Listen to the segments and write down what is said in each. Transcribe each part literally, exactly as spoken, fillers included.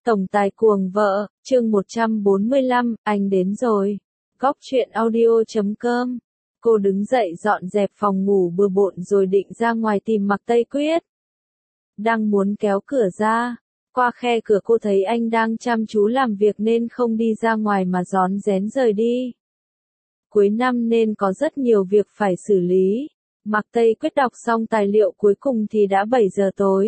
Tổng tài cuồng vợ, chương một trăm bốn mươi lăm, anh đến rồi. Góc truyện audio chấm com. Cô đứng dậy dọn dẹp phòng ngủ bừa bộn rồi định ra ngoài tìm Mạc Tây Quyết. Đang muốn kéo cửa ra, qua khe cửa cô thấy anh đang chăm chú làm việc nên không đi ra ngoài mà rón rén rời đi. Cuối năm nên có rất nhiều việc phải xử lý. Mạc Tây Quyết đọc xong tài liệu cuối cùng thì đã bảy giờ tối.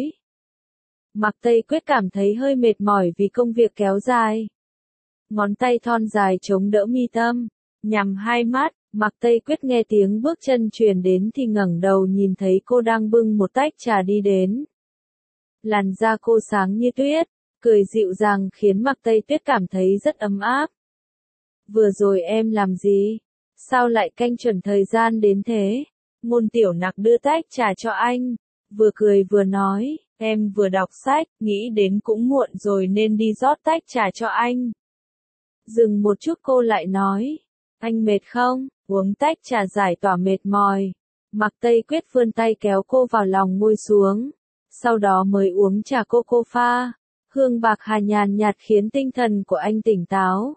Mạc Tây Quyết cảm thấy hơi mệt mỏi vì công việc kéo dài. Ngón tay thon dài chống đỡ mi tâm, nhắm hai mắt, Mạc Tây Quyết nghe tiếng bước chân truyền đến thì ngẩng đầu nhìn thấy cô đang bưng một tách trà đi đến. Làn da cô sáng như tuyết, cười dịu dàng khiến Mạc Tây Tuyết cảm thấy rất ấm áp. Vừa rồi em làm gì? Sao lại canh chuẩn thời gian đến thế? Ngôn Tiểu Nặc đưa tách trà cho anh, vừa cười vừa nói, em vừa đọc sách, nghĩ đến cũng muộn rồi nên đi rót tách trà cho anh. Dừng một chút cô lại nói, anh mệt không? Uống tách trà giải tỏa mệt mỏi. Mạc Tây Quyết vươn tay kéo cô vào lòng ngồi xuống, sau đó mới uống trà cô cô pha. Hương bạc hà nhàn nhạt khiến tinh thần của anh tỉnh táo.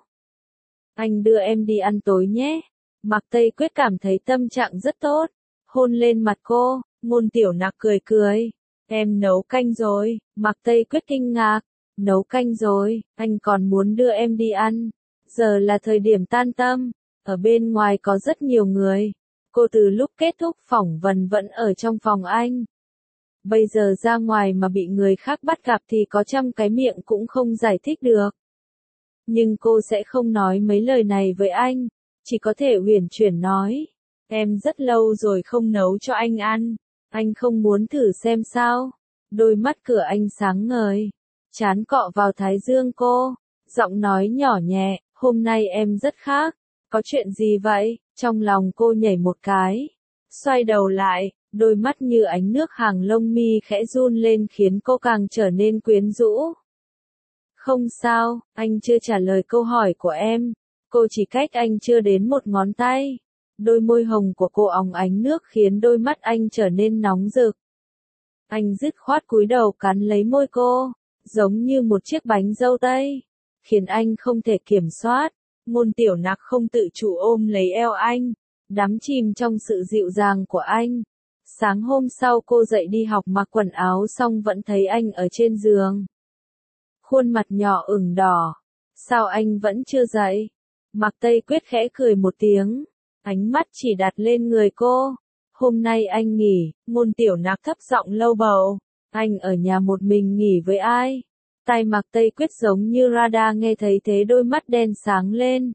Anh đưa em đi ăn tối nhé. Mạc Tây Quyết cảm thấy tâm trạng rất tốt, hôn lên mặt cô. Ngôn Tiểu Nặc cười cười, em nấu canh rồi. Mạc Tây Quyết kinh ngạc, nấu canh rồi, anh còn muốn đưa em đi ăn. Giờ là thời điểm tan tầm, ở bên ngoài có rất nhiều người. Cô từ lúc kết thúc phỏng vấn vẫn ở trong phòng anh. Bây giờ ra ngoài mà bị người khác bắt gặp thì có trăm cái miệng cũng không giải thích được. Nhưng cô sẽ không nói mấy lời này với anh, chỉ có thể uyển chuyển nói, em rất lâu rồi không nấu cho anh ăn, anh không muốn thử xem sao? Đôi mắt cửa anh sáng ngời, trán cọ vào thái dương cô, giọng nói nhỏ nhẹ, hôm nay em rất khác, có chuyện gì vậy? Trong lòng cô nhảy một cái, xoay đầu lại, đôi mắt như ánh nước hàng lông mi khẽ run lên khiến cô càng trở nên quyến rũ. Không sao, anh chưa trả lời câu hỏi của em. Cô chỉ cách anh chưa đến một ngón tay. Đôi môi hồng của cô óng ánh nước khiến đôi mắt anh trở nên nóng rực. Anh dứt khoát cúi đầu cắn lấy môi cô, giống như một chiếc bánh dâu tây, khiến anh không thể kiểm soát. Ngôn Tiểu Nặc không tự chủ ôm lấy eo anh, đắm chìm trong sự dịu dàng của anh. Sáng hôm sau cô dậy đi học mặc quần áo xong vẫn thấy anh ở trên giường. Khuôn mặt nhỏ ửng đỏ. Sao anh vẫn chưa dậy? Mạc Tây Quyết khẽ cười một tiếng, ánh mắt chỉ đặt lên người cô. Hôm nay anh nghỉ. Ngôn Tiểu Nặc thấp giọng lâu bầu, anh ở nhà một mình nghỉ với ai? Tai Mạc Tây Quyết giống như radar nghe thấy thế đôi mắt đen sáng lên.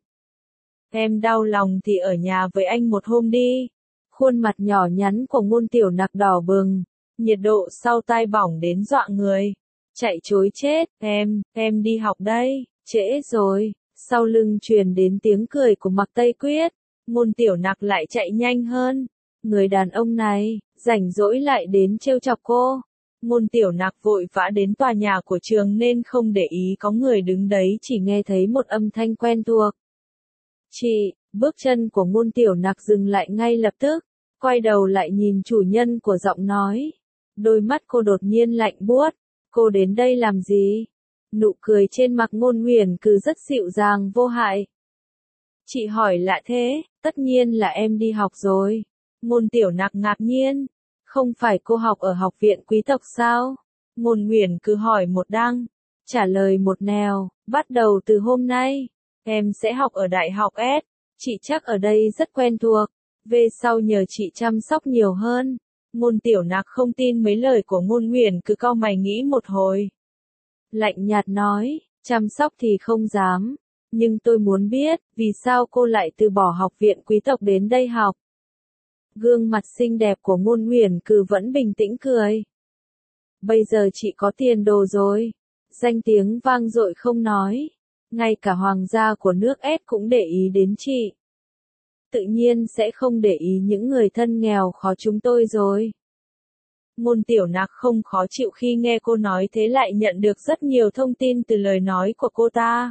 Em đau lòng thì ở nhà với anh một hôm đi. Khuôn mặt nhỏ nhắn của Ngôn Tiểu Nặc đỏ bừng, nhiệt độ sau tai bỏng đến dọa người. Chạy chối chết, em, em đi học đây, trễ rồi. Sau lưng truyền đến tiếng cười của Mạc Tây Quyết, Ngôn Tiểu Nặc lại chạy nhanh hơn. Người đàn ông này, rảnh rỗi lại đến trêu chọc cô. Ngôn Tiểu Nặc vội vã đến tòa nhà của trường nên không để ý có người đứng đấy, chỉ nghe thấy một âm thanh quen thuộc. Chị, bước chân của Ngôn Tiểu Nặc dừng lại ngay lập tức, quay đầu lại nhìn chủ nhân của giọng nói. Đôi mắt cô đột nhiên lạnh buốt, cô đến đây làm gì? Nụ cười trên mặt Ngôn Huyền Cừ rất dịu dàng vô hại. Chị hỏi lạ thế, tất nhiên là em đi học rồi. Ngôn Tiểu Nặc ngạc nhiên, không phải cô học ở học viện quý tộc sao? Ngôn Huyền Cừ hỏi một đằng, trả lời một nẻo, bắt đầu từ hôm nay, em sẽ học ở Đại học S, chị chắc ở đây rất quen thuộc, về sau nhờ chị chăm sóc nhiều hơn. Ngôn Tiểu Nặc không tin mấy lời của Ngôn Huyền Cừ, cau mày nghĩ một hồi. Lạnh nhạt nói, chăm sóc thì không dám, nhưng tôi muốn biết, vì sao cô lại từ bỏ học viện quý tộc đến đây học? Gương mặt xinh đẹp của Ngôn Huyền Cừ vẫn bình tĩnh cười. Bây giờ chị có tiền đồ rồi, danh tiếng vang dội không nói, ngay cả hoàng gia của nước S cũng để ý đến chị. Tự nhiên sẽ không để ý những người thân nghèo khó chúng tôi rồi. Ngôn Tiểu Nặc không khó chịu khi nghe cô nói thế, lại nhận được rất nhiều thông tin từ lời nói của cô ta.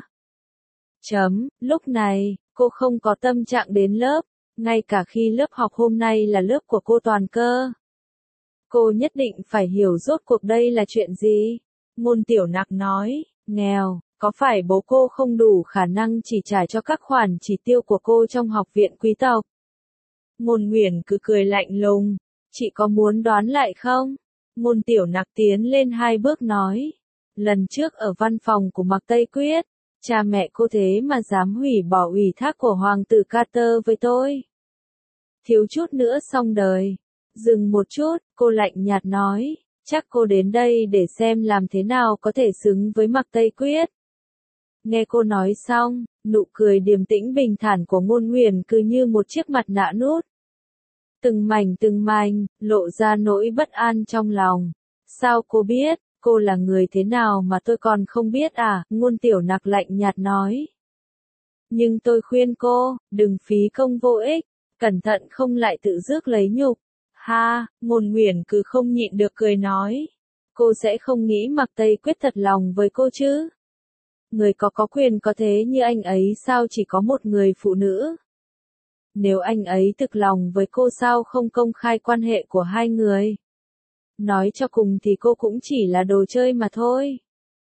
Chấm, lúc này, cô không có tâm trạng đến lớp, ngay cả khi lớp học hôm nay là lớp của cô Toàn Cơ. Cô nhất định phải hiểu rốt cuộc đây là chuyện gì. Ngôn Tiểu Nặc nói, Nghèo, có phải bố cô không đủ khả năng chỉ trả cho các khoản chi tiêu của cô trong học viện quý tộc? Ngôn Nguyền cứ cười lạnh lùng, chị có muốn đoán lại không? Ngôn Tiểu Nặc tiến lên hai bước nói. Lần trước ở văn phòng của Mạc Tây Quyết, cha mẹ cô thế mà dám hủy bỏ ủy thác của Hoàng tử Carter với tôi. Thiếu chút nữa xong đời. Dừng một chút, cô lạnh nhạt nói, chắc cô đến đây để xem làm thế nào có thể xứng với Mạc Tây Quyết. Nghe cô nói xong, nụ cười điềm tĩnh bình thản của Ngôn Nguyền cứ như một chiếc mặt nạ nút. Từng mảnh từng mảnh, lộ ra nỗi bất an trong lòng. Sao cô biết, cô là người thế nào mà tôi còn không biết à? Ngôn Tiểu Nặc lạnh nhạt nói. Nhưng tôi khuyên cô, đừng phí công vô ích, cẩn thận không lại tự rước lấy nhục. Ha, Ngôn Nguyền cứ không nhịn được cười nói. Cô sẽ không nghĩ Mạc Tây Quyết thật lòng với cô chứ? Người có có quyền có thế như anh ấy sao chỉ có một người phụ nữ? Nếu anh ấy thực lòng với cô sao không công khai quan hệ của hai người? Nói cho cùng thì cô cũng chỉ là đồ chơi mà thôi.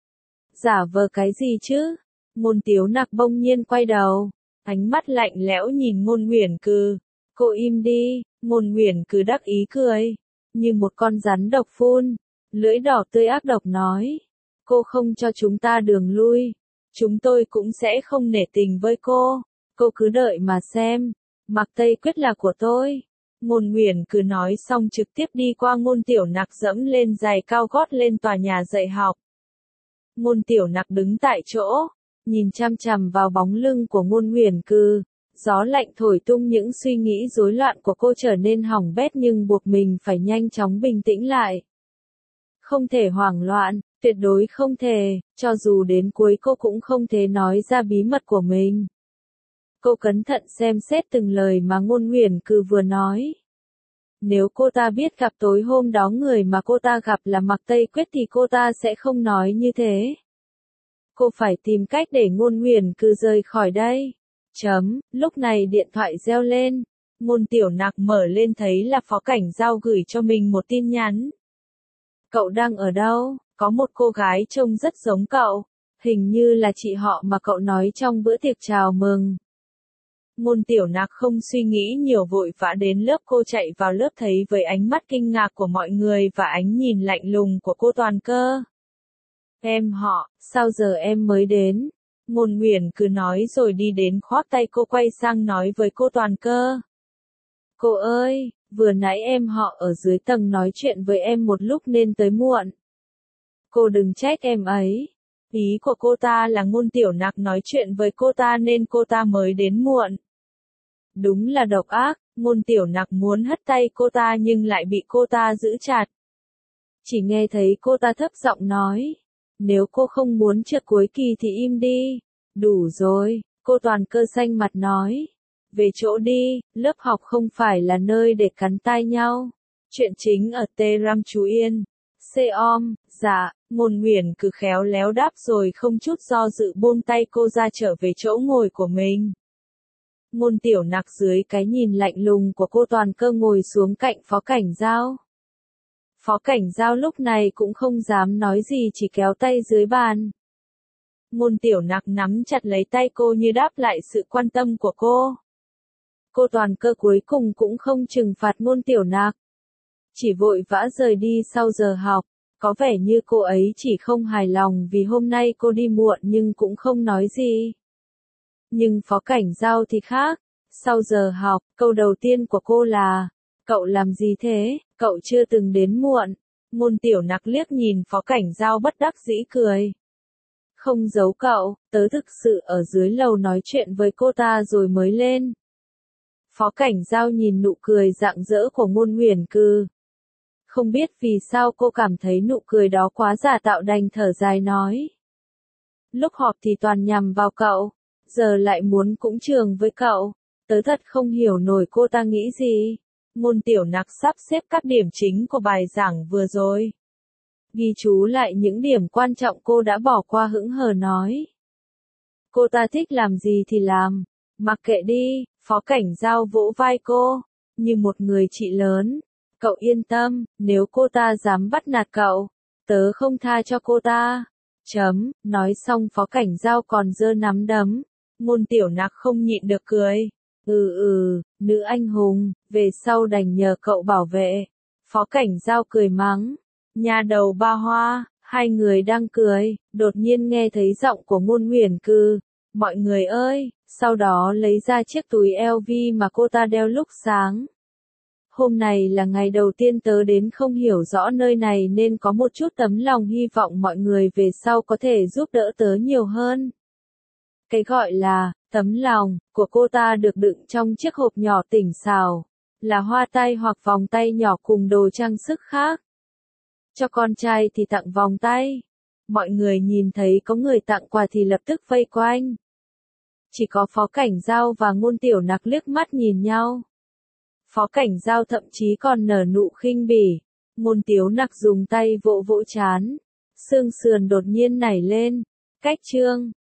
Giả vờ cái gì chứ? Ngôn Tiếu Nặc bỗng nhiên quay đầu, ánh mắt lạnh lẽo nhìn Ngôn Nguyền Cừ. Cô im đi, Ngôn Nguyền Cừ đắc ý cười, như một con rắn độc phun, lưỡi đỏ tươi ác độc nói. Cô không cho chúng ta đường lui, chúng tôi cũng sẽ không nể tình với cô, cô cứ đợi mà xem, Mạc Tây Quyết là của tôi. Ngôn Nguyền Cừ nói xong trực tiếp đi qua Ngôn Tiểu Nặc dẫm lên giày cao gót lên tòa nhà dạy học. Ngôn Tiểu Nặc đứng tại chỗ, nhìn chăm chằm vào bóng lưng của Ngôn Nguyền Cừ, gió lạnh thổi tung những suy nghĩ rối loạn của cô trở nên hỏng bét nhưng buộc mình phải nhanh chóng bình tĩnh lại. Không thể hoảng loạn, tuyệt đối không thể, cho dù đến cuối cô cũng không thể nói ra bí mật của mình. Cô cẩn thận xem xét từng lời mà Ngôn Nguyền Cừ vừa nói. Nếu cô ta biết gặp tối hôm đó người mà cô ta gặp là Mạc Tây Quyết thì cô ta sẽ không nói như thế. Cô phải tìm cách để Ngôn Nguyền Cừ rời khỏi đây. Chấm, lúc này điện thoại reo lên. Ngôn Tiểu Nặc mở lên thấy là Phó Cảnh Giao gửi cho mình một tin nhắn. Cậu đang ở đâu? Có một cô gái trông rất giống cậu. Hình như là chị họ mà cậu nói trong bữa tiệc chào mừng. Ngôn Tiểu Nặc không suy nghĩ nhiều vội vã đến lớp. Cô chạy vào lớp thấy với ánh mắt kinh ngạc của mọi người và ánh nhìn lạnh lùng của cô Toàn Cơ. Em họ, sao giờ em mới đến? Ngôn Nguyền cứ nói rồi đi đến khoác tay cô quay sang nói với cô Toàn Cơ. Cô ơi, vừa nãy em họ ở dưới tầng nói chuyện với em một lúc nên tới muộn. Cô đừng trách em ấy. Ý của cô ta là Ngôn Tiểu Nặc nói chuyện với cô ta nên cô ta mới đến muộn. Đúng là độc ác, Ngôn Tiểu Nặc muốn hất tay cô ta nhưng lại bị cô ta giữ chặt. Chỉ nghe thấy cô ta thấp giọng nói. Nếu cô không muốn trượt cuối kỳ thì im đi. Đủ rồi, cô Toàn Cơ xanh mặt nói. Về chỗ đi, lớp học không phải là nơi để cắn tai nhau. Chuyện chính ở Tê Ram chú Yên. Xe-om, dạ, Ngôn Nguyền cứ khéo léo đáp rồi không chút do dự buông tay cô ra trở về chỗ ngồi của mình. Ngôn Tiểu Nặc dưới cái nhìn lạnh lùng của cô Toàn Cơ ngồi xuống cạnh Phó Cảnh Giao. Phó Cảnh Giao lúc này cũng không dám nói gì chỉ kéo tay dưới bàn. Ngôn Tiểu Nặc nắm chặt lấy tay cô như đáp lại sự quan tâm của cô. Cô Toàn Cơ cuối cùng cũng không trừng phạt Ngôn Tiểu Nặc. Chỉ vội vã rời đi sau giờ học, có vẻ như cô ấy chỉ không hài lòng vì hôm nay cô đi muộn nhưng cũng không nói gì. Nhưng Phó Cảnh Giao thì khác, sau giờ học, câu đầu tiên của cô là, cậu làm gì thế, cậu chưa từng đến muộn. Ngôn Tiểu Nặc liếc nhìn Phó Cảnh Giao bất đắc dĩ cười. Không giấu cậu, tớ thực sự ở dưới lầu nói chuyện với cô ta rồi mới lên. Phó Cảnh Giao nhìn nụ cười rạng rỡ của Ngôn Nguyền Cừ. Không biết vì sao cô cảm thấy nụ cười đó quá giả tạo đành thở dài nói. Lúc họp thì toàn nhằm vào cậu, giờ lại muốn cũng trường với cậu, tớ thật không hiểu nổi cô ta nghĩ gì. Ngôn Tiểu Nặc sắp xếp các điểm chính của bài giảng vừa rồi. Ghi chú lại những điểm quan trọng cô đã bỏ qua hững hờ nói. Cô ta thích làm gì thì làm, mặc kệ đi, Phó Cảnh Giao vỗ vai cô, như một người chị lớn. Cậu yên tâm, nếu cô ta dám bắt nạt cậu, tớ không tha cho cô ta. Chấm, nói xong Phó Cảnh Giao còn giơ nắm đấm. Ngôn Tiểu Nặc không nhịn được cười. Ừ ừ, nữ anh hùng, về sau đành nhờ cậu bảo vệ. Phó Cảnh Giao cười mắng. Nhà đầu ba hoa, hai người đang cười, đột nhiên nghe thấy giọng của Ngôn Huyền Cư. Mọi người ơi, sau đó lấy ra chiếc túi L V mà cô ta đeo lúc sáng. Hôm này là ngày đầu tiên tớ đến không hiểu rõ nơi này nên có một chút tấm lòng hy vọng mọi người về sau có thể giúp đỡ tớ nhiều hơn. Cái gọi là tấm lòng của cô ta được đựng trong chiếc hộp nhỏ tỉnh xào, là hoa tay hoặc vòng tay nhỏ cùng đồ trang sức khác. Cho con trai thì tặng vòng tay. Mọi người nhìn thấy có người tặng quà thì lập tức vây quanh. Chỉ có Phó Cảnh Giao và Ngôn Tiểu Nặc liếc mắt nhìn nhau. Phó Cảnh Giao thậm chí còn nở nụ khinh bỉ. Ngôn Tiểu Nặc dùng tay vỗ vỗ trán. Xương sườn đột nhiên nảy lên. Cách chương